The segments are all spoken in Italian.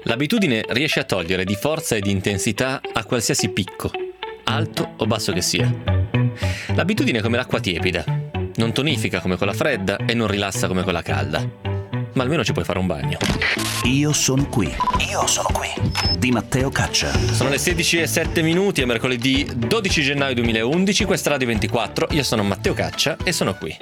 L'abitudine riesce a togliere di forza e di intensità a qualsiasi picco, alto o basso che sia. L'abitudine è come l'acqua tiepida, non tonifica come quella fredda e non rilassa come quella calda, ma almeno ci puoi fare un bagno. Io sono qui di Matteo Caccia. Sono le 16:07, è mercoledì 12 gennaio 2011, questa è Radio 24, io sono Matteo Caccia e sono qui.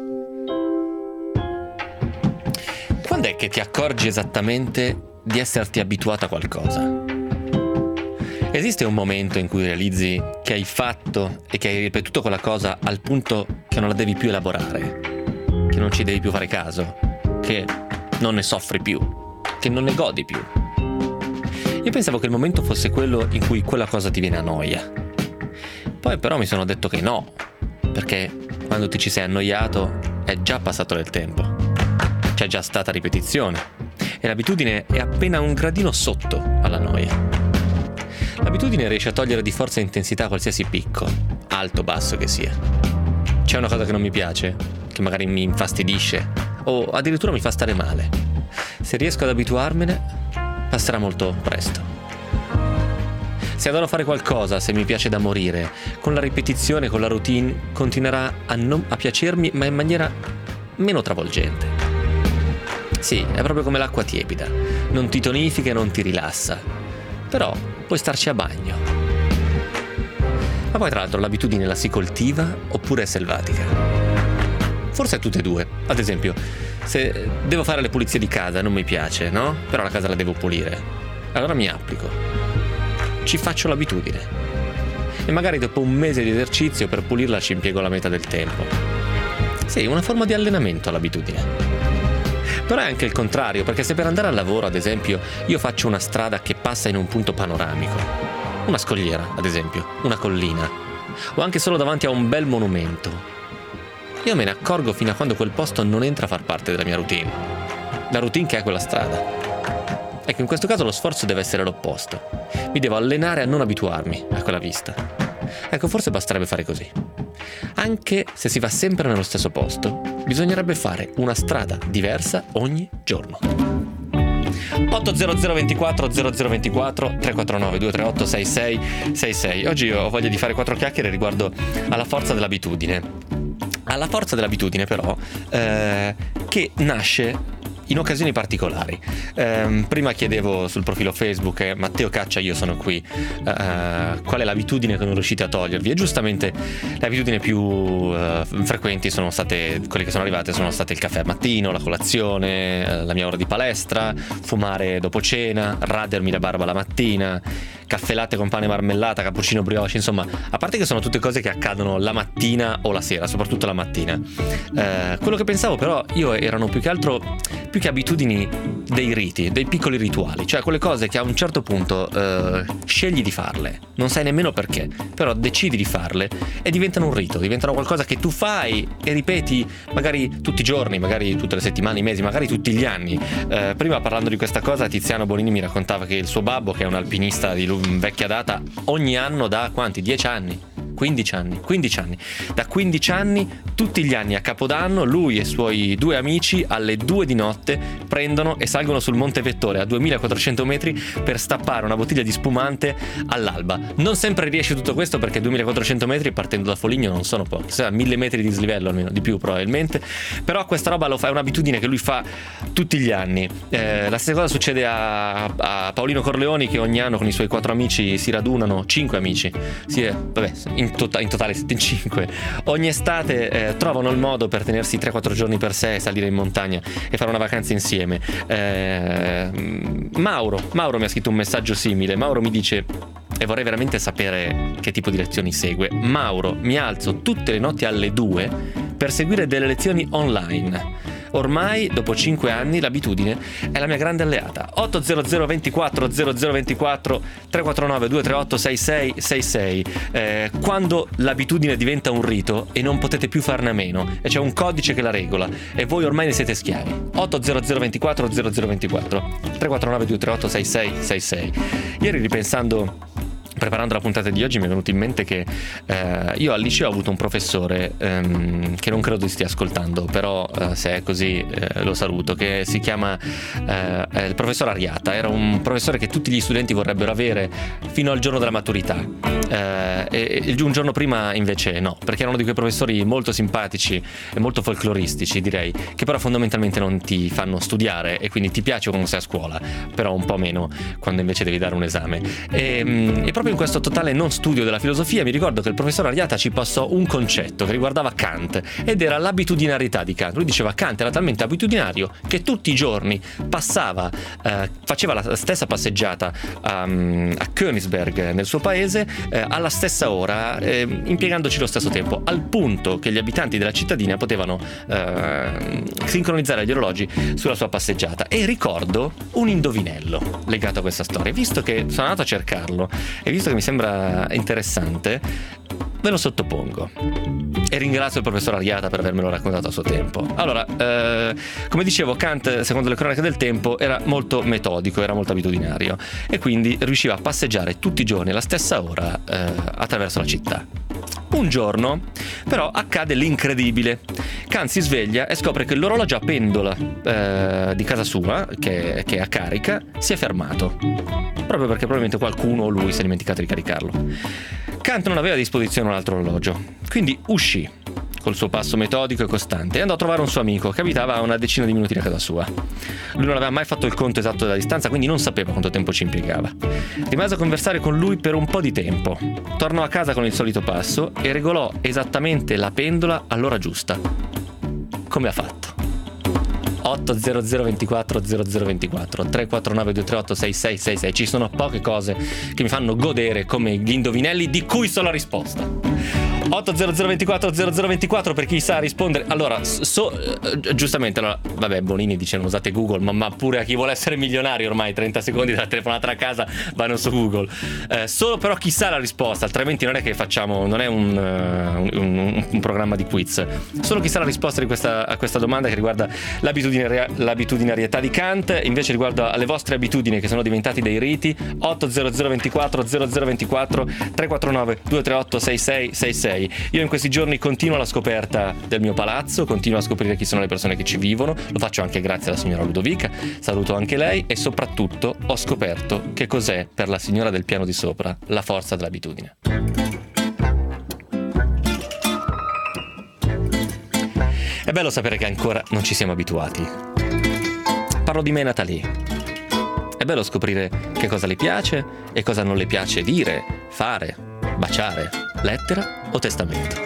Quando è che ti accorgi esattamente di esserti abituato a qualcosa? Esiste un momento in cui realizzi che hai fatto e che hai ripetuto quella cosa al punto che non la devi più elaborare, che non ci devi più fare caso, che non ne soffri più, che non ne godi più? Io pensavo che il momento fosse quello in cui quella cosa ti viene a noia. Poi però mi sono detto che no, perché quando ti ci sei annoiato è già passato del tempo. C'è già stata ripetizione e l'abitudine è appena un gradino sotto alla noia. L'abitudine riesce a togliere di forza e intensità qualsiasi picco, alto o basso che sia. C'è una cosa che non mi piace, che magari mi infastidisce o addirittura mi fa stare male. Se riesco ad abituarmene, passerà molto presto. Se adoro fare qualcosa, se mi piace da morire, con la ripetizione, con la routine, continuerà a piacermi, ma in maniera meno travolgente. Sì, è proprio come l'acqua tiepida, non ti tonifica e non ti rilassa, però puoi starci a bagno. Ma poi tra l'altro l'abitudine la si coltiva oppure è selvatica? Forse tutte e due. Ad esempio, se devo fare le pulizie di casa non mi piace, no? Però la casa la devo pulire. Allora mi applico. Ci faccio l'abitudine. E magari dopo un mese di esercizio per pulirla ci impiego la metà del tempo. Sì, una forma di allenamento all'abitudine. Però è anche il contrario, perché se per andare al lavoro, ad esempio, io faccio una strada che passa in un punto panoramico, una scogliera, ad esempio, una collina, o anche solo davanti a un bel monumento, io me ne accorgo fino a quando quel posto non entra a far parte della mia routine. La routine che è quella strada. Ecco, in questo caso lo sforzo deve essere l'opposto. Mi devo allenare a non abituarmi a quella vista. Ecco, forse basterebbe fare così. Anche se si va sempre nello stesso posto, bisognerebbe fare una strada diversa ogni giorno. 800 24 0024 349 238 6666. Oggi ho voglia di fare 4 chiacchiere riguardo alla forza dell'abitudine. Alla forza dell'abitudine però che nasce in occasioni particolari. Prima chiedevo sul profilo Facebook Matteo Caccia, io sono qui, qual è l'abitudine che non riuscite a togliervi? E giustamente le abitudini più frequenti sono state, quelle che sono arrivate sono state il caffè al mattino, la colazione, la mia ora di palestra, fumare dopo cena, radermi la barba la mattina, caffè latte con pane e marmellata, cappuccino brioche, insomma, a parte che sono tutte cose che accadono la mattina o la sera, soprattutto la mattina. Quello che pensavo però io erano più che abitudini dei riti, dei piccoli rituali, cioè quelle cose che a un certo punto scegli di farle, non sai nemmeno perché, però decidi di farle e diventano un rito, diventano qualcosa che tu fai e ripeti magari tutti i giorni, magari tutte le settimane, i mesi, magari tutti gli anni. Prima parlando di questa cosa Tiziano Bonini mi raccontava che il suo babbo, che è un alpinista di vecchia data, ogni anno da quanti? 10 anni? 15 anni. Da 15 anni, tutti gli anni a Capodanno, lui e i suoi 2 amici alle 2 di notte prendono e salgono sul Monte Vettore a 2400 metri per stappare una bottiglia di spumante all'alba. Non sempre riesce tutto questo perché 2400 metri partendo da Foligno non sono pochi, cioè 1000 metri di dislivello almeno, di più probabilmente, però questa roba lo fa, è un'abitudine che lui fa tutti gli anni. La stessa cosa succede a Paolino Corleoni, che ogni anno con i suoi 4 amici si radunano, 5 amici, in totale siete in 5. Ogni estate trovano il modo per tenersi 3-4 giorni per sé, salire in montagna e fare una vacanza insieme. Mauro mi ha scritto un messaggio simile. Mauro mi dice, e vorrei veramente sapere che tipo di lezioni segue: Mauro, mi alzo tutte le notti alle 2 per seguire delle lezioni online. Ormai, dopo 5 anni, l'abitudine è la mia grande alleata. 800 24 0024 349 238 6666. Quando l'abitudine diventa un rito e non potete più farne a meno, e c'è un codice che la regola, e voi ormai ne siete schiavi. 800 24 0024 349 238 6666. Ieri, ripensando preparando la puntata di oggi mi è venuto in mente che io al liceo ho avuto un professore che non credo stia ascoltando, però se è così lo saluto, che si chiama il professor Ariata. Era un professore che tutti gli studenti vorrebbero avere fino al giorno della maturità, e un giorno prima invece no, perché era uno di quei professori molto simpatici e molto folcloristici, direi, che però fondamentalmente non ti fanno studiare, e quindi ti piace quando sei a scuola, però un po' meno quando invece devi dare un esame. E proprio in questo totale non studio della filosofia mi ricordo che il professor Ariata ci passò un concetto che riguardava Kant, ed era l'abitudinarietà di Kant. Lui diceva Kant era talmente abitudinario che tutti i giorni faceva la stessa passeggiata a Königsberg, nel suo paese, alla stessa ora, impiegandoci lo stesso tempo, al punto che gli abitanti della cittadina potevano sincronizzare gli orologi sulla sua passeggiata. E ricordo un indovinello legato a questa storia. Visto che sono andato a cercarlo e visto che mi sembra interessante, ve lo sottopongo e ringrazio il professor Ariata per avermelo raccontato a suo tempo. Allora, come dicevo, Kant, secondo le cronache del tempo, era molto metodico, era molto abitudinario, e quindi riusciva a passeggiare tutti i giorni alla stessa ora attraverso la città. Un giorno però accade l'incredibile. Kant si sveglia e scopre che l'orologio a pendola di casa sua, che è a carica, si è fermato, proprio perché probabilmente qualcuno o lui si è dimenticato di caricarlo. Kant non aveva a disposizione un altro orologio, quindi uscì col suo passo metodico e costante e andò a trovare un suo amico che abitava a una decina di minuti da casa sua. Lui non aveva mai fatto il conto esatto della distanza, quindi non sapeva quanto tempo ci impiegava. Rimase a conversare con lui per un po' di tempo, tornò a casa con il solito passo e regolò esattamente la pendola all'ora giusta. Come ha fatto? 80024 0024 349 238 6666. Ci sono poche cose che mi fanno godere come gli indovinelli di cui so la risposta. 80024 0024 per chi sa rispondere. Allora, giustamente, allora, vabbè, Bonini dice non usate Google, ma pure a chi vuole essere milionario ormai 30 secondi dalla telefonata a casa vanno su Google. Solo però chi sa la risposta, altrimenti non è che facciamo, non è un programma di quiz. Solo chi sa la risposta a questa domanda che riguarda l'abitudinarietà di Kant, invece riguardo alle vostre abitudini che sono diventati dei riti. 80024 0024 349 238 6666. Io in questi giorni continuo la scoperta del mio palazzo, continuo a scoprire chi sono le persone che ci vivono, lo faccio anche grazie alla signora Ludovica, saluto anche lei, e soprattutto ho scoperto che cos'è per la signora del piano di sopra la forza dell'abitudine. È bello sapere che ancora non ci siamo abituati. Parlo di me, Natalie. È bello scoprire che cosa le piace e cosa non le piace dire, fare, baciare, lettera o testamento.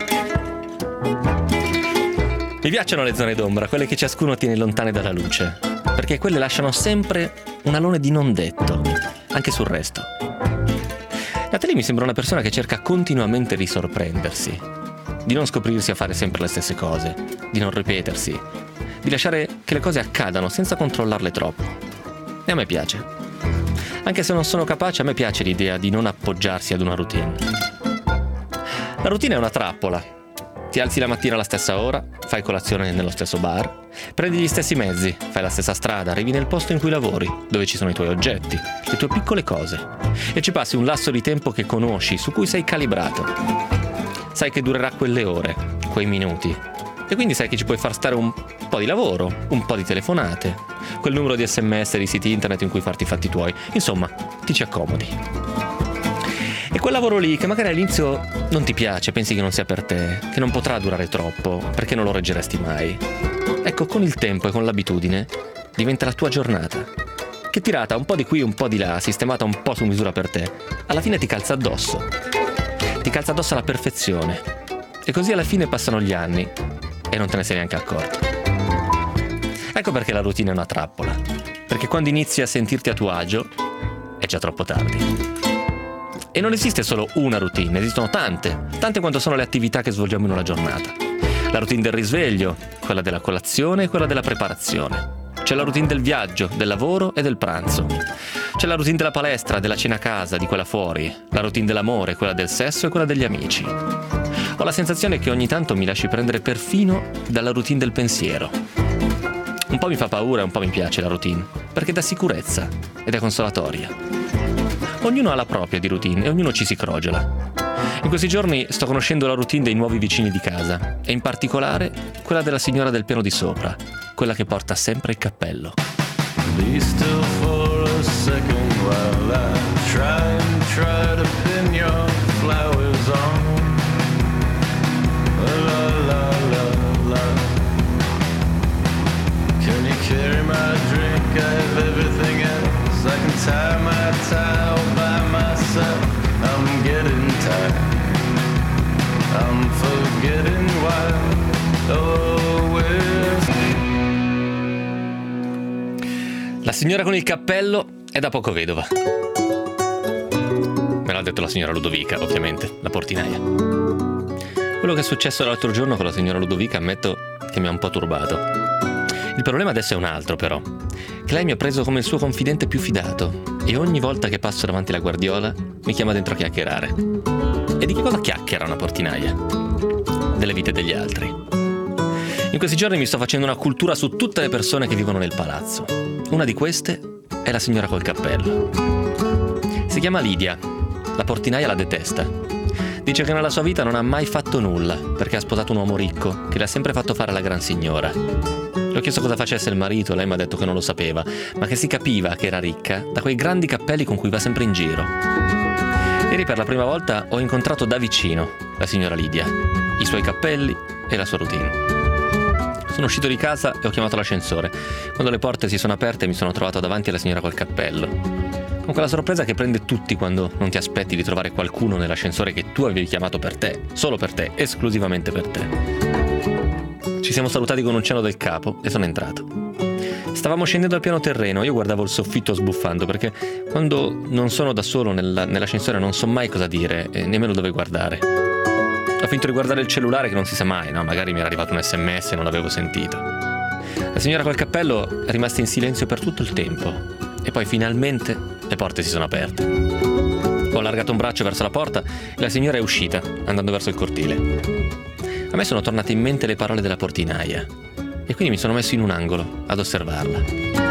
Mi piacciono le zone d'ombra, quelle che ciascuno tiene lontane dalla luce, perché quelle lasciano sempre un alone di non detto, anche sul resto. Natalie mi sembra una persona che cerca continuamente di sorprendersi, di non scoprirsi a fare sempre le stesse cose, di non ripetersi, di lasciare che le cose accadano senza controllarle troppo. E a me piace. Anche se non sono capace, a me piace l'idea di non appoggiarsi ad una routine. La routine è una trappola. Ti alzi la mattina alla stessa ora, fai colazione nello stesso bar, prendi gli stessi mezzi, fai la stessa strada, arrivi nel posto in cui lavori, dove ci sono i tuoi oggetti, le tue piccole cose, e ci passi un lasso di tempo che conosci, su cui sei calibrato. Sai che durerà quelle ore, quei minuti, e quindi sai che ci puoi far stare un po' di lavoro, un po' di telefonate, quel numero di SMS e di siti internet in cui farti i fatti tuoi. Insomma, ti ci accomodi. E quel lavoro lì che magari all'inizio non ti piace, pensi che non sia per te, che non potrà durare troppo, perché non lo reggeresti mai. Ecco, con il tempo e con l'abitudine diventa la tua giornata, che tirata un po' di qui, un po' di là, sistemata un po' su misura per te, alla fine ti calza addosso. Ti calza addosso alla perfezione. E così alla fine passano gli anni e non te ne sei neanche accorto. Ecco perché la routine è una trappola. Perché quando inizi a sentirti a tuo agio è già troppo tardi. E non esiste solo una routine, esistono tante quanto sono le attività che svolgiamo in una giornata. La routine del risveglio, quella della colazione e quella della preparazione. C'è la routine del viaggio, del lavoro e del pranzo. C'è la routine della palestra, della cena a casa, di quella fuori. La routine dell'amore, quella del sesso e quella degli amici. Ho la sensazione che ogni tanto mi lasci prendere perfino dalla routine del pensiero. Un po' mi fa paura e un po' mi piace la routine, perché dà sicurezza ed è consolatoria. Ognuno ha la propria di routine e ognuno ci si crogiola. In questi giorni sto conoscendo la routine dei nuovi vicini di casa, e in particolare quella della signora del piano di sopra, quella che porta sempre il cappello. Be still for a second while I try to pin your flowers on. La la la la. Can you carry my drink? I have everything else. I can tie my tie all by myself. I'm getting tired. I'm forgetting why. Oh, where's La signora con il cappello è da poco vedova. Me l'ha detto la signora Ludovica, ovviamente, la portinaia. Quello che è successo l'altro giorno con la signora Ludovica, ammetto che mi ha un po' turbato. Il problema adesso è un altro, però. Che lei mi ha preso come il suo confidente più fidato e ogni volta che passo davanti alla guardiola mi chiama dentro a chiacchierare. E di che cosa chiacchiera una portinaia? Delle vite degli altri. In questi giorni mi sto facendo una cultura su tutte le persone che vivono nel palazzo. Una di queste è la signora col cappello. Si chiama Lidia. La portinaia la detesta. Dice che nella sua vita non ha mai fatto nulla perché ha sposato un uomo ricco che le ha sempre fatto fare la gran signora. Le ho chiesto cosa facesse il marito, lei mi ha detto che non lo sapeva, ma che si capiva che era ricca da quei grandi cappelli con cui va sempre in giro. Ieri per la prima volta ho incontrato da vicino la signora Lidia, i suoi cappelli e la sua routine. Sono uscito di casa e ho chiamato l'ascensore. Quando le porte si sono aperte mi sono trovato davanti alla signora col cappello, con quella sorpresa che prende tutti quando non ti aspetti di trovare qualcuno nell'ascensore che tu avevi chiamato per te, solo per te, esclusivamente per te. Ci siamo salutati con un cenno del capo e sono entrato. Stavamo scendendo al piano terreno, io guardavo il soffitto sbuffando perché quando non sono da solo nell'ascensore non so mai cosa dire e nemmeno dove guardare. Ho finito di guardare il cellulare che non si sa mai, no? Magari mi era arrivato un SMS e non l'avevo sentito. La signora col cappello è rimasta in silenzio per tutto il tempo e poi finalmente le porte si sono aperte. Ho allargato un braccio verso la porta e la signora è uscita, andando verso il cortile. A me sono tornate in mente le parole della portinaia e quindi mi sono messo in un angolo ad osservarla.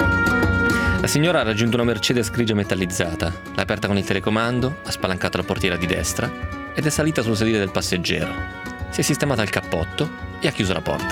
La signora ha raggiunto una Mercedes grigia metallizzata, l'ha aperta con il telecomando, ha spalancato la portiera di destra ed è salita sul sedile del passeggero. Si è sistemata il cappotto e ha chiuso la porta.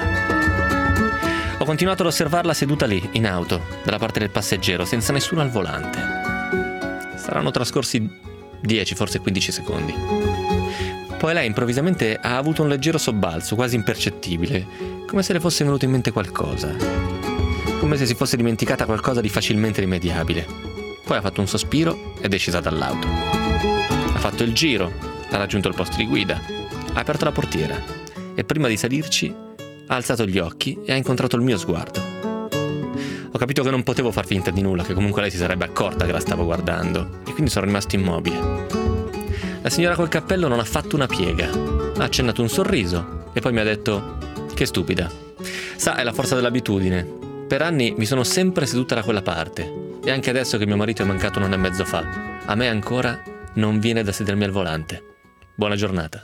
Ho continuato ad osservarla seduta lì, in auto, dalla parte del passeggero, senza nessuno al volante. Saranno trascorsi 10, forse 15 secondi. Poi lei improvvisamente ha avuto un leggero sobbalzo, quasi impercettibile, come se le fosse venuto in mente qualcosa. Come se si fosse dimenticata qualcosa di facilmente rimediabile. Poi ha fatto un sospiro ed è scesa dall'auto. Ha fatto il giro, ha raggiunto il posto di guida, ha aperto la portiera e prima di salirci ha alzato gli occhi e ha incontrato il mio sguardo. Ho capito che non potevo far finta di nulla, che comunque lei si sarebbe accorta che la stavo guardando e quindi sono rimasto immobile. La signora col cappello non ha fatto una piega, ha accennato un sorriso e poi mi ha detto: che stupida. Sa, è la forza dell'abitudine. Per anni mi sono sempre seduta da quella parte e anche adesso che mio marito è mancato 1 anno e mezzo fa, a me ancora non viene da sedermi al volante. Buona giornata.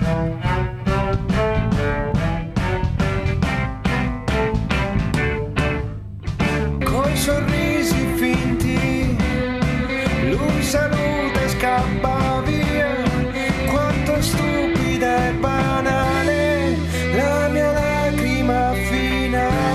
Coi sorrisi finti, lui saluta e scappa via. Quanto stupida e banale la mia lacrima finale.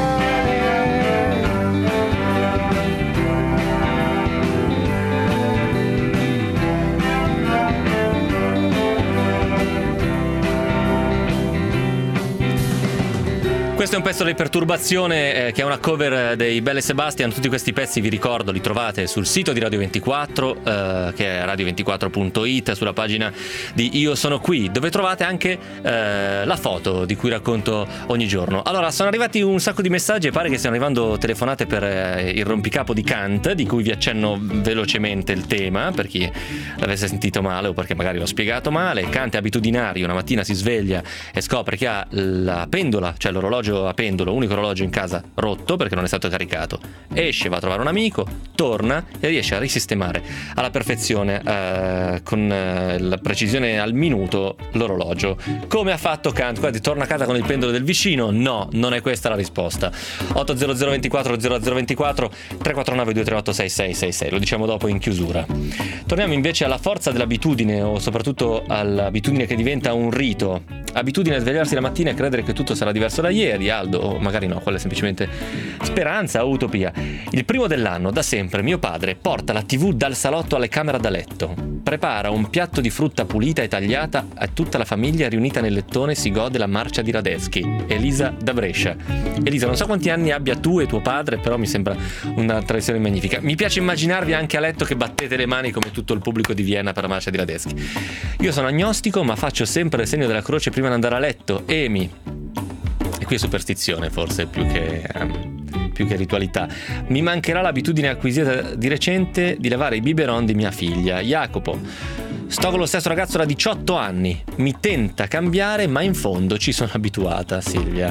Questo è un pezzo di Perturbazione che è una cover dei Belle Sebastian. Tutti questi pezzi, vi ricordo, li trovate sul sito di Radio 24 che è radio24.it, sulla pagina di Io Sono Qui, dove trovate anche la foto di cui racconto ogni giorno. Allora, sono arrivati un sacco di messaggi e pare che stiano arrivando telefonate per il rompicapo di Kant, di cui vi accenno velocemente il tema per chi l'avesse sentito male o perché magari l'ho spiegato male. Kant è abitudinario, una mattina si sveglia e scopre che ha la pendola, cioè l'orologio a pendolo, unico orologio in casa rotto perché non è stato caricato. Esce, va a trovare un amico, torna e riesce a risistemare alla perfezione, con la precisione al minuto, l'orologio. Come ha fatto Kant? Guardi, torna a casa con il pendolo del vicino? No, non è questa la risposta. 800 24 0024 349 238 6666, lo diciamo dopo in chiusura. Torniamo invece alla forza dell'abitudine, o soprattutto all'abitudine che diventa un rito. Abitudine a svegliarsi la mattina e credere che tutto sarà diverso da ieri, Aldo, o magari no, quella è semplicemente speranza o utopia. Il primo dell'anno, da sempre, mio padre porta la TV dal salotto alle camere da letto, prepara un piatto di frutta pulita e tagliata a tutta la famiglia riunita nel lettone, si gode la marcia di Radetzky. Elisa da Brescia. Elisa, non so quanti anni abbia tu e tuo padre, però mi sembra una tradizione magnifica. Mi piace immaginarvi anche a letto che battete le mani come tutto il pubblico di Vienna per la marcia di Radetzky. Io sono agnostico, ma faccio sempre il segno della croce prima di andare a letto. Emi, e qui è superstizione forse più che ritualità, mi mancherà l'abitudine acquisita di recente di lavare i biberon di mia figlia. Jacopo, sto con lo stesso ragazzo da 18 anni, mi tenta cambiare ma in fondo ci sono abituata. Silvia,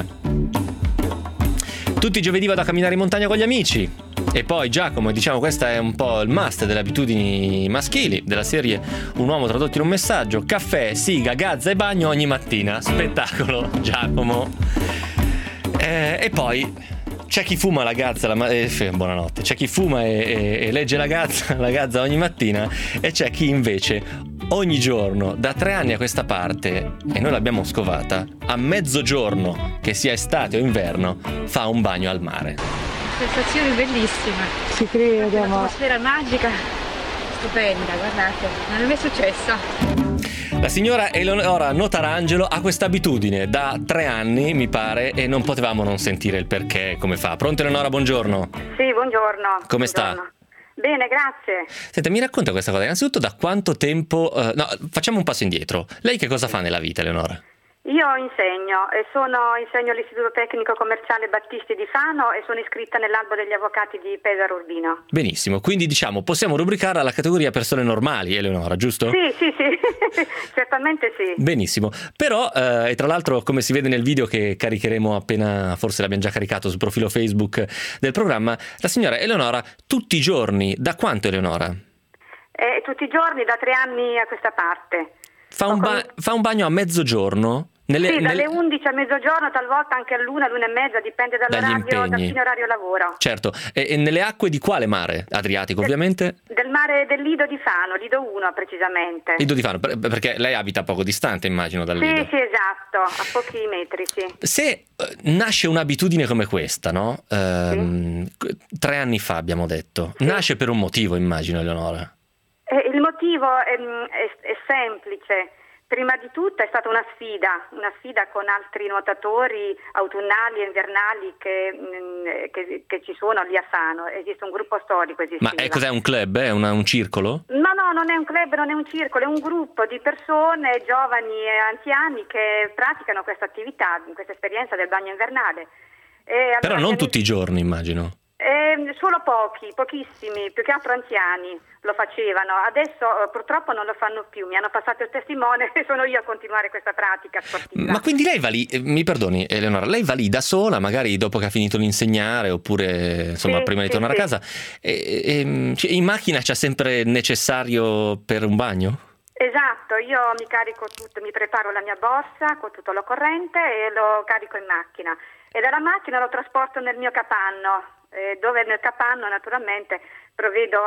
tutti i giovedì vado a camminare in montagna con gli amici. E poi Giacomo, diciamo questa è un po' il must delle abitudini maschili della serie Un uomo tradotto in un messaggio: caffè, siga, gazza e bagno ogni mattina. Spettacolo, Giacomo. E poi c'è chi fuma la gazza buonanotte. C'è chi fuma e legge la gazza ogni mattina, e c'è chi invece ogni giorno da 3 anni a questa parte, e noi l'abbiamo scovata, a mezzogiorno, che sia estate o inverno, fa un bagno al mare. Sensazione bellissima. Ci credo, un'atmosfera magica, stupenda, guardate, non è mai successo. La signora Eleonora Notarangelo ha questa abitudine da 3 anni, mi pare, e non potevamo non sentire il perché, come fa. Pronto Eleonora, buongiorno. Sì, buongiorno. Come buongiorno. sta? Bene, grazie. Senta, mi racconta questa cosa. Innanzitutto, da quanto tempo... no, facciamo un passo indietro. Lei che cosa fa nella vita, Eleonora? Io insegno all'Istituto Tecnico Commerciale Battisti di Fano e sono iscritta nell'albo degli avvocati di Pesaro Urbino. Benissimo, quindi diciamo possiamo rubricarla alla categoria persone normali, Eleonora, giusto? Sì, certamente sì. Benissimo, però e tra l'altro, come si vede nel video che caricheremo appena, forse l'abbiamo già caricato sul profilo Facebook del programma, la signora Eleonora tutti i giorni, da quanto Eleonora? Tutti i giorni, da 3 anni a questa parte. Fa un bagno a mezzogiorno? Dalle 11 a mezzogiorno, talvolta anche all'1, l'1 e mezza, dipende dal fine orario lavoro. Certo, e nelle acque di quale mare? Adriatico, ovviamente? Del mare del Lido di Fano, Lido 1 precisamente. Lido di Fano, perché lei abita poco distante, immagino, dal Lido. Sì, esatto, a pochi metri, sì. Se nasce un'abitudine come questa, no? 3 anni fa abbiamo detto, nasce per un motivo, immagino, Eleonora. Il motivo è semplice. Prima di tutto è stata una sfida con altri nuotatori autunnali e invernali che ci sono lì a Fano. Esiste un gruppo storico. Ma cos'è, un club? È un circolo? No, non è un club, non è un circolo, è un gruppo di persone, giovani e anziani, che praticano questa attività, questa esperienza del bagno invernale. Però non tutti i giorni, immagino. Solo pochissimi, più che altro anziani lo facevano. Adesso purtroppo non lo fanno più, mi hanno passato il testimone e sono io a continuare questa pratica sportiva. Ma quindi lei va lì, mi perdoni Eleonora, lei va lì da sola, magari dopo che ha finito di insegnare, oppure insomma prima di tornare a casa, in macchina c'è sempre necessario per un bagno? Esatto, io mi carico tutto, mi preparo la mia borsa con tutto l'occorrente e lo carico in macchina, e dalla macchina lo trasporto nel mio capanno, dove nel capanno naturalmente provvedo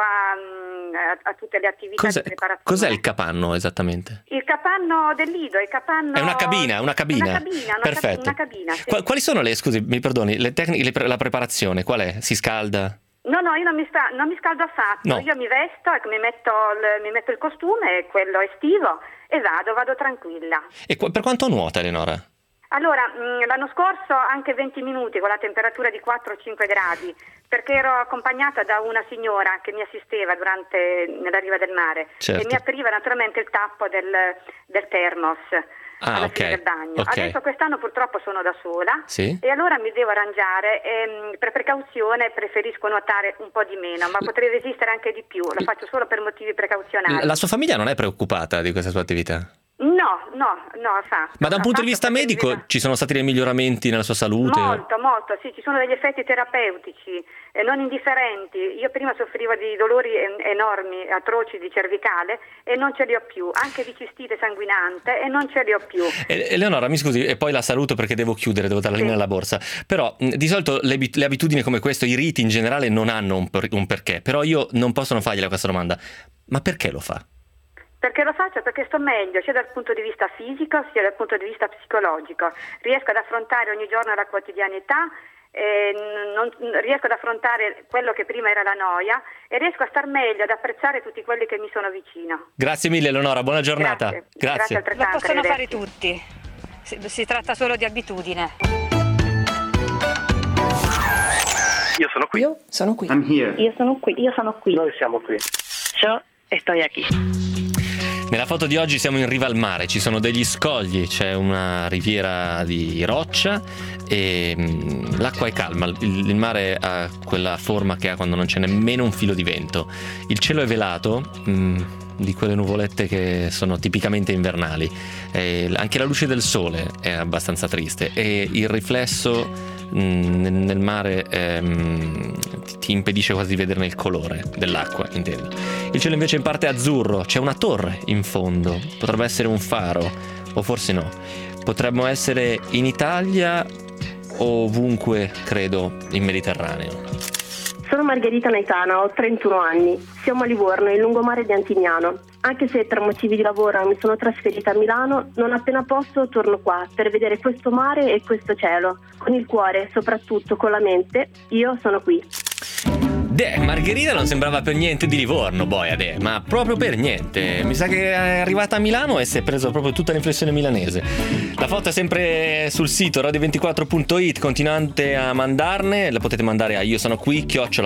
a tutte le attività di preparazione. Cos'è il capanno esattamente? Il capanno del Lido, il capanno... È una cabina. Perfetto. Una cabina, sì. Quali sono scusi, mi perdoni, le tecniche, la preparazione, qual è? Si scalda? No, io non mi scaldo affatto. No. Io mi vesto e mi metto il costume, quello estivo, e vado tranquilla. E per quanto nuota, Eleonora? Allora, l'anno scorso anche 20 minuti con la temperatura di 4-5 gradi, perché ero accompagnata da una signora che mi assisteva nella riva del mare, certo. E mi apriva naturalmente il tappo del termos alla fine del bagno. Okay. Adesso quest'anno purtroppo sono da sola, sì? E allora mi devo arrangiare e per precauzione preferisco nuotare un po' di meno, ma potrei resistere anche di più, lo faccio solo per motivi precauzionali. La sua famiglia non è preoccupata di questa sua attività? No, affatto. Ma da un punto di vista Affatto, perché medico ci sono stati dei miglioramenti nella sua salute? Molto, sì, ci sono degli effetti terapeutici non indifferenti. Io prima soffrivo di dolori enormi, atroci di cervicale e non ce li ho più, anche di cistite sanguinante e non ce li ho più. Eleonora, mi scusi, e poi la saluto perché devo chiudere, devo dare la linea alla borsa. Però di solito le abitudini come questo, i riti in generale non hanno un perché, però io non posso non fargliela questa domanda. Ma perché lo fa? Perché lo faccio? Perché sto meglio sia dal punto di vista fisico sia dal punto di vista psicologico. Riesco ad affrontare ogni giorno la quotidianità, riesco ad affrontare quello che prima era la noia e riesco a star meglio, ad apprezzare tutti quelli che mi sono vicino. Grazie mille Eleonora, buona giornata. Grazie Lo possono fare tutti, si tratta solo di abitudine. Io sono qui. Io sono qui. I'm here. Io sono qui. Noi siamo qui. Yo estoy aquí. Nella foto di oggi siamo in riva al mare, ci sono degli scogli, c'è una riviera di roccia e l'acqua è calma, il mare ha quella forma che ha quando non c'è nemmeno un filo di vento. Il cielo è velato, di quelle nuvolette che sono tipicamente invernali, anche la luce del sole è abbastanza triste e il riflesso nel mare ti impedisce quasi di vederne il colore dell'acqua, intendo. Il cielo invece in parte è azzurro, c'è una torre in fondo, potrebbe essere un faro o forse no. Potremmo essere in Italia o ovunque, credo, in Mediterraneo. Sono Margherita Naitana, ho 31 anni. Siamo a Livorno, in lungomare di Antignano. Anche se per motivi di lavoro mi sono trasferita a Milano, non appena posso torno qua per vedere questo mare e questo cielo. Con il cuore e soprattutto con la mente, io sono qui. Margherita non sembrava per niente di Livorno, ma proprio per niente. Mi sa che è arrivata a Milano e si è preso proprio tutta l'inflessione milanese. La foto è sempre sul sito radio24.it, continuate a mandarne, la potete mandare a io sono qui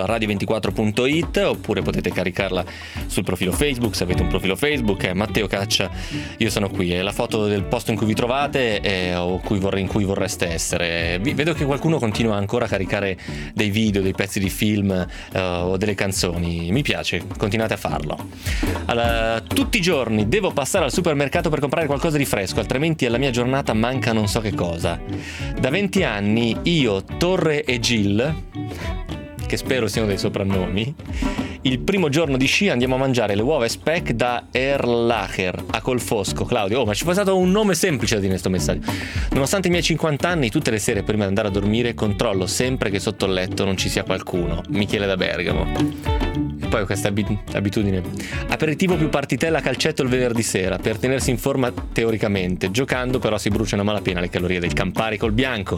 @radio24.it oppure potete caricarla sul profilo Facebook, se avete un profilo Facebook, è Matteo Caccia io sono qui, è la foto del posto in cui vi trovate o in cui vorreste essere. Vedo che qualcuno continua ancora a caricare dei video, dei pezzi di film o delle canzoni, mi piace, continuate a farlo. Allora, tutti i giorni devo passare al supermercato per comprare qualcosa di fresco, altrimenti alla mia giornata manca non so che cosa. Da 20 anni io, Torre e Gil, che spero siano dei soprannomi, il primo giorno di sci andiamo a mangiare le uova e speck da Erlacher a Colfosco. Claudio, ma ci fosse stato un nome semplice da dire in questo messaggio. Nonostante i miei 50 anni, tutte le sere prima di andare a dormire controllo sempre che sotto il letto non ci sia qualcuno. Michele da Bergamo. E poi ho questa abitudine. Aperitivo più partitella calcetto il venerdì sera per tenersi in forma teoricamente. Giocando però si bruciano a malapena le calorie del Campari col bianco.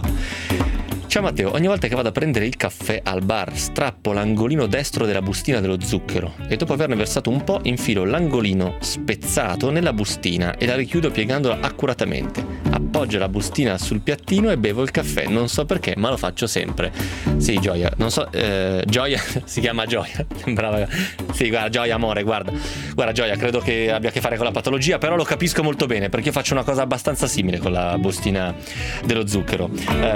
Ciao Matteo, ogni volta che vado a prendere il caffè al bar strappo l'angolino destro della bustina dello zucchero e dopo averne versato un po' infilo l'angolino spezzato nella bustina e la richiudo piegandola accuratamente. Appoggio la bustina sul piattino e bevo il caffè, non so perché ma lo faccio sempre. Sì, Gioia, non so, Gioia si chiama Gioia, brava. Sì, guarda Gioia amore, guarda Gioia, credo che abbia a che fare con la patologia, però lo capisco molto bene perché io faccio una cosa abbastanza simile con la bustina dello zucchero.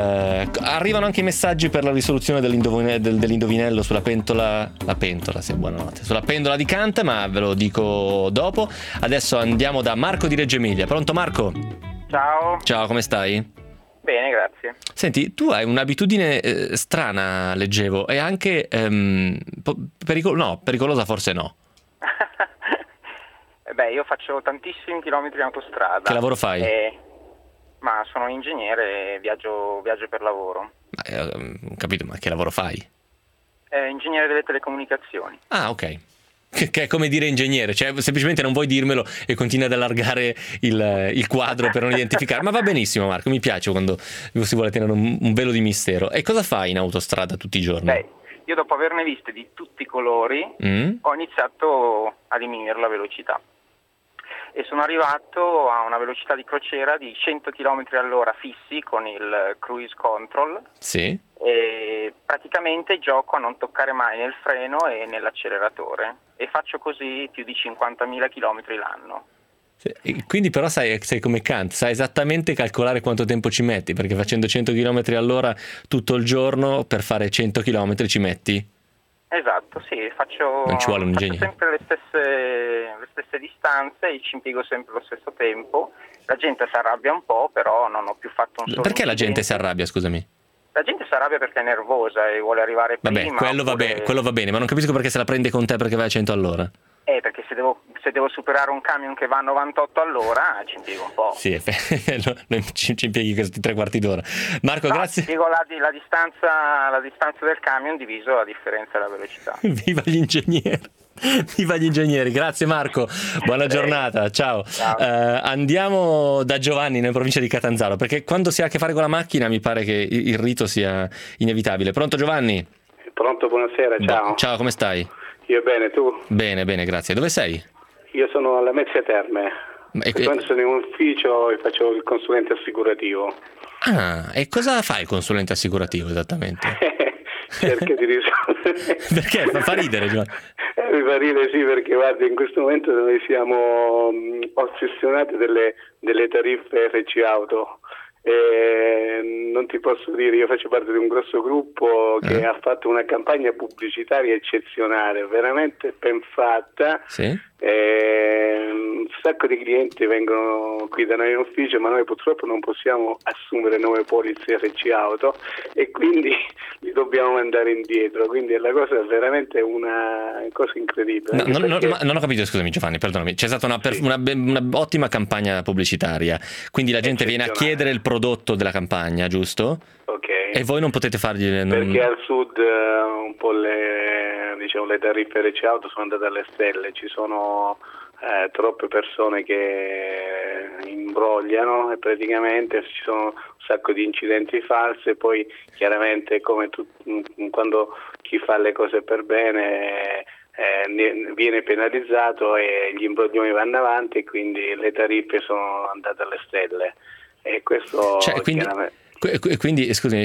Arrivano anche i messaggi per la risoluzione dell'indovinello sulla pentola. La pentola, sì, buonanotte. Sulla pendola di Kant, ma ve lo dico dopo. Adesso andiamo da Marco di Reggio Emilia. Pronto Marco? Ciao, come stai? Bene, grazie. Senti, tu hai un'abitudine strana, leggevo, e anche pericolosa forse no. Beh, io faccio tantissimi chilometri in autostrada. Che lavoro fai? Ma sono ingegnere e viaggio per lavoro. Ho capito, ma che lavoro fai? Ingegnere delle telecomunicazioni. Ah, ok. Che è come dire ingegnere, cioè semplicemente non vuoi dirmelo e continui ad allargare il quadro per non identificare. Ma va benissimo Marco, mi piace quando si vuole tenere un velo di mistero. E cosa fai in autostrada tutti i giorni? Beh, io dopo averne viste di tutti i colori ho iniziato a diminuire la velocità. E sono arrivato a una velocità di crociera di 100 km all'ora fissi con il cruise control. Sì. E praticamente gioco a non toccare mai nel freno e nell'acceleratore e faccio così più di 50.000 km l'anno. Sì. Quindi però sei come Kant, sai esattamente calcolare quanto tempo ci metti, perché facendo 100 km all'ora tutto il giorno per fare 100 km ci metti? Esatto, sì, faccio sempre le stesse distanze e ci impiego sempre lo stesso tempo. La gente si arrabbia un po', però non ho più fatto un solo Perché incidente. La gente si arrabbia, scusami? La gente si arrabbia perché è nervosa e vuole arrivare prima. Vabbè, quello va bene, ma non capisco perché se la prende con te perché vai a 100 all'ora. Perché se devo superare un camion che va a 98 all'ora ci impiego un po'. Sì, ci impieghi questi 3/4 d'ora. Marco, grazie. Spiego la distanza del camion diviso la differenza della velocità. Viva gli ingegneri! Viva gli ingegneri, grazie Marco, buona giornata, ciao. Andiamo da Giovanni nella provincia di Catanzaro, perché quando si ha a che fare con la macchina mi pare che il rito sia inevitabile. Pronto Giovanni? Pronto, buonasera, ciao. Ciao, come stai? Io bene, tu? Bene, grazie. Dove sei? Io sono alla Mezzia Terme, quando sono in un ufficio e faccio il consulente assicurativo. Ah, e cosa fa il consulente assicurativo esattamente? Cerca di risolvere. Perché? Fa ridere, Giovanni. Mi fa ridere, sì, perché guarda, in questo momento noi siamo ossessionati delle tariffe RC Auto. Non ti posso dire, io faccio parte di un grosso gruppo che ha fatto una campagna pubblicitaria eccezionale, veramente ben fatta. Sì. Un sacco di clienti vengono qui da noi in ufficio, ma noi purtroppo non possiamo assumere nuove polizze RC Auto e quindi li dobbiamo mandare indietro, quindi la cosa è veramente una cosa incredibile. Non ho capito, scusami Giovanni, perdonami, c'è stata una ottima campagna pubblicitaria, quindi la gente viene a chiedere il prodotto della campagna, giusto? Ok. E voi non potete fargli... Perché al sud un po' le tariffe RC Auto sono andate alle stelle, ci sono troppe persone che imbrogliano e praticamente ci sono un sacco di incidenti falsi e poi chiaramente come quando chi fa le cose per bene viene penalizzato e gli imbroglioni vanno avanti e quindi le tariffe sono andate alle stelle e questo chiaramente... Quindi scusami,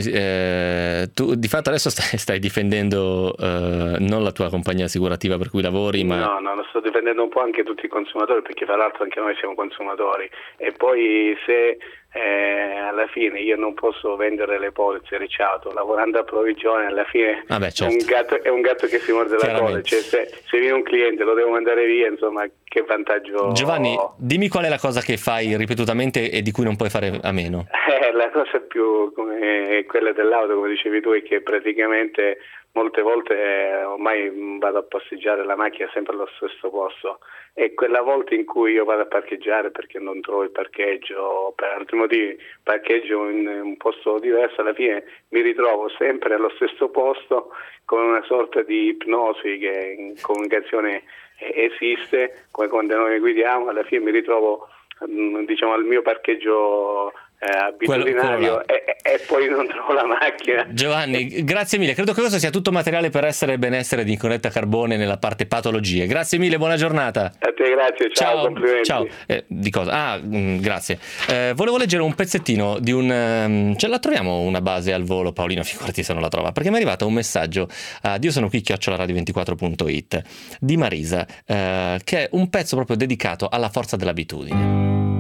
tu di fatto adesso stai difendendo non la tua compagnia assicurativa per cui lavori, ma... No, lo sto difendendo un po' anche tutti i consumatori, perché fra l'altro anche noi siamo consumatori e poi se alla fine io non posso vendere le polizze RC Auto lavorando a provvigione, alla fine certo. è un gatto che si morde la coda, cioè se viene un cliente lo devo mandare via, insomma, che vantaggio. Giovanni, dimmi qual è la cosa che fai ripetutamente e di cui non puoi fare a meno. La cosa più come quella dell'auto, come dicevi tu, è che praticamente molte volte ormai vado a passeggiare la macchina sempre allo stesso posto e quella volta in cui io vado a parcheggiare perché non trovo il parcheggio o per altri motivi parcheggio in un posto diverso, alla fine mi ritrovo sempre allo stesso posto con una sorta di ipnosi che in comunicazione esiste, come quando noi guidiamo, alla fine mi ritrovo diciamo al mio parcheggio abitudinario e poi non trovo la macchina. Giovanni, grazie mille, credo che questo sia tutto materiale per essere e benessere di Nicoletta Carbone nella parte patologie. Grazie mille, buona giornata. A te, grazie, ciao, complimenti. Ciao. Di cosa? Grazie. Volevo leggere un pezzettino di la troviamo una base al volo, Paolino, figurati se non la trova, perché mi è arrivato un messaggio a Io sono qui @radio24.it di Marisa, che è un pezzo proprio dedicato alla forza dell'abitudine.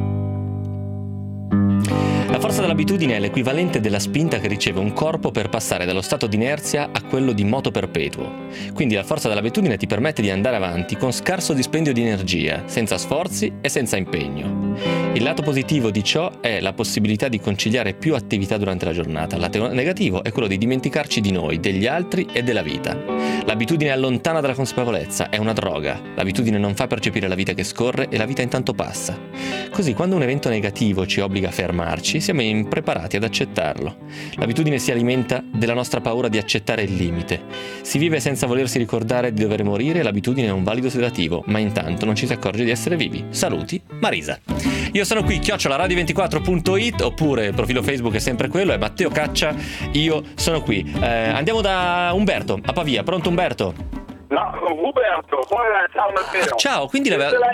La forza dell'abitudine è l'equivalente della spinta che riceve un corpo per passare dallo stato di inerzia a quello di moto perpetuo. Quindi la forza dell'abitudine ti permette di andare avanti con scarso dispendio di energia, senza sforzi e senza impegno. Il lato positivo di ciò è la possibilità di conciliare più attività durante la giornata. Il lato negativo è quello di dimenticarci di noi, degli altri e della vita. L'abitudine allontana dalla consapevolezza, è una droga. L'abitudine non fa percepire la vita che scorre e la vita intanto passa. Così quando un evento negativo ci obbliga a fermarci, siamo impreparati ad accettarlo. L'abitudine si alimenta della nostra paura di accettare il limite. Si vive senza volersi ricordare di dover morire e l'abitudine è un valido sedativo, ma intanto non ci si accorge di essere vivi. Saluti, Marisa. Io sono qui, @radio24.it, oppure il profilo Facebook è sempre quello, è Matteo Caccia, io sono qui. Andiamo da Umberto, a Pavia. Pronto Umberto? No, Umberto, ciao Matteo. Ciao, quindi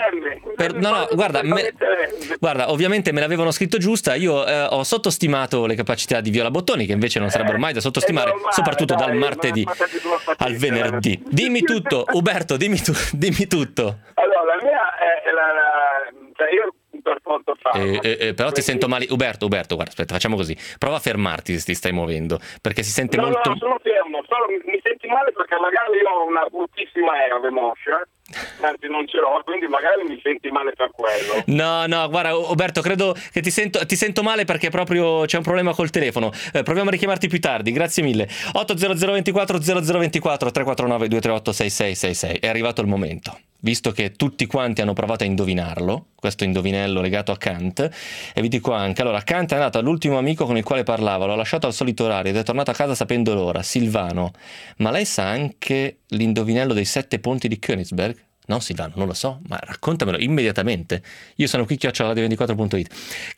guarda, ovviamente me l'avevano scritto giusta, io ho sottostimato le capacità di Viola Bottoni, che invece non sarebbero mai da sottostimare, soprattutto dal martedì al venerdì. Dimmi tutto, Umberto, dimmi tutto. Allora, la mia è io per conto farlo. Però ti sento male. Umberto, guarda, aspetta, facciamo così. Prova a fermarti se ti stai muovendo, perché si sente molto... No, sono fermo, mi senti male perché perché magari io ho una bruttissima erba moscia, anzi non ce l'ho, quindi magari mi senti male per quello. No, guarda Roberto, credo che ti sento male perché proprio c'è un problema col telefono. Proviamo a richiamarti più tardi, grazie mille. 800 24 0024 349 238 6666. È arrivato il momento. Visto che tutti quanti hanno provato a indovinarlo, questo indovinello legato a Kant, e vi dico anche, allora, Kant è andato all'ultimo amico con il quale parlava, l'ho lasciato al solito orario ed è tornato a casa sapendo l'ora, Silvano. Ma lei sa anche l'indovinello dei 7 ponti di Königsberg? No, Silvano, non lo so, ma raccontamelo immediatamente. Io sono qui, @radio24.it.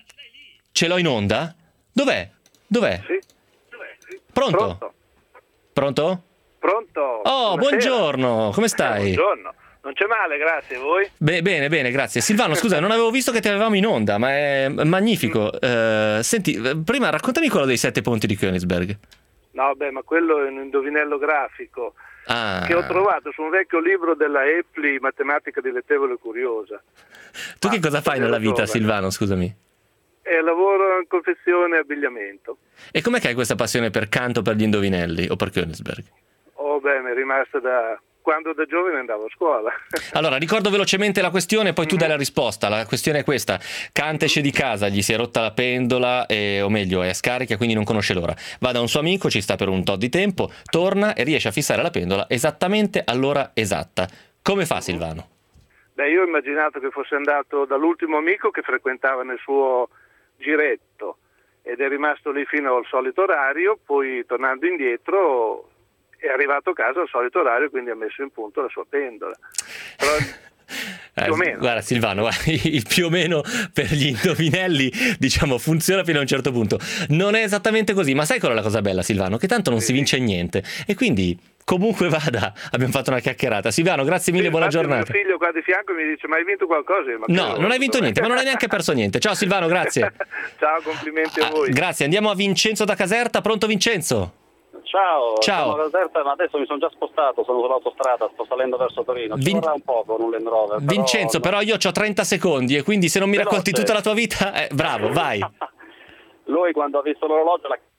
Ce l'ho in onda? Dov'è? Sì. Pronto? Pronto? Pronto? Oh, Buonasera. Buongiorno, come stai? Buongiorno. Non c'è male, grazie, a voi? Bene, grazie. Silvano, scusa, non avevo visto che ti avevamo in onda, ma è magnifico. Senti, prima raccontami quello dei 7 ponti di Königsberg. No, ma quello è un indovinello grafico che ho trovato su un vecchio libro della Epli, Matematica dilettevole e curiosa. Tu che cosa fai nella vita, Silvano, scusami? Lavoro in confezione e abbigliamento. E com'è che hai questa passione per Kant o per gli indovinelli o per Königsberg? Mi è rimasta da quando da giovane andavo a scuola. Allora, ricordo velocemente la questione, poi tu dai la risposta. La questione è questa: Kant esce di casa, gli si è rotta la pendola, o meglio è a scarica, quindi non conosce l'ora. Va da un suo amico, ci sta per un tot di tempo, torna e riesce a fissare la pendola esattamente all'ora esatta. Come fa Silvano? Io ho immaginato che fosse andato dall'ultimo amico che frequentava nel suo giretto ed è rimasto lì fino al solito orario, poi tornando indietro è arrivato a casa al solito orario, quindi ha messo in punto la sua pendola. Però più o meno. Guarda Silvano, il più o meno per gli indovinelli diciamo funziona fino a un certo punto. Non è esattamente così, ma sai qual è la cosa bella, Silvano? Che tanto non si vince niente e quindi comunque vada, abbiamo fatto una chiacchierata. Silvano, grazie mille, buona giornata. Mio figlio qua di fianco mi dice: ma hai vinto qualcosa? No, non hai vinto niente, ma non hai neanche perso niente. Ciao Silvano, grazie. Ciao, complimenti a voi. Grazie, andiamo a Vincenzo da Caserta. Pronto Vincenzo? Ciao. Sono a Caserta, ma adesso mi sono già spostato, sono sull'autostrada, sto salendo verso Torino. Ci vorrà un po' con un Land Rover. Vincenzo, però io ho 30 secondi e quindi se non mi racconti tutta la tua vita, bravo, vai. Lui quando ha visto l'orologio l'ha...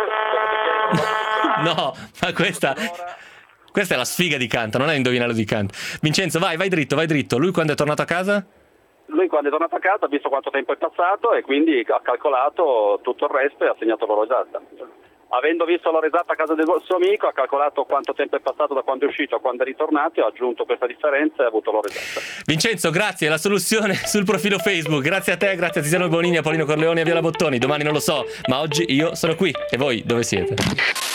No, ma questa è la sfiga di Kant, non è l'indovinello di Kant. Vincenzo, vai dritto. Lui quando è tornato a casa? Lui quando è tornato a casa ha visto quanto tempo è passato e quindi ha calcolato tutto il resto e ha segnato l'ora esatta. Avendo visto l'ora esatta a casa del suo amico, ha calcolato quanto tempo è passato da quando è uscito a quando è ritornato, ha aggiunto questa differenza e ha avuto l'ora esatta. Vincenzo, grazie, la soluzione sul profilo Facebook. Grazie a te, grazie a Tiziano Bonini, a Paolino Corleone e a Viola Bottoni. Domani non lo so, ma oggi io sono qui. E voi dove siete?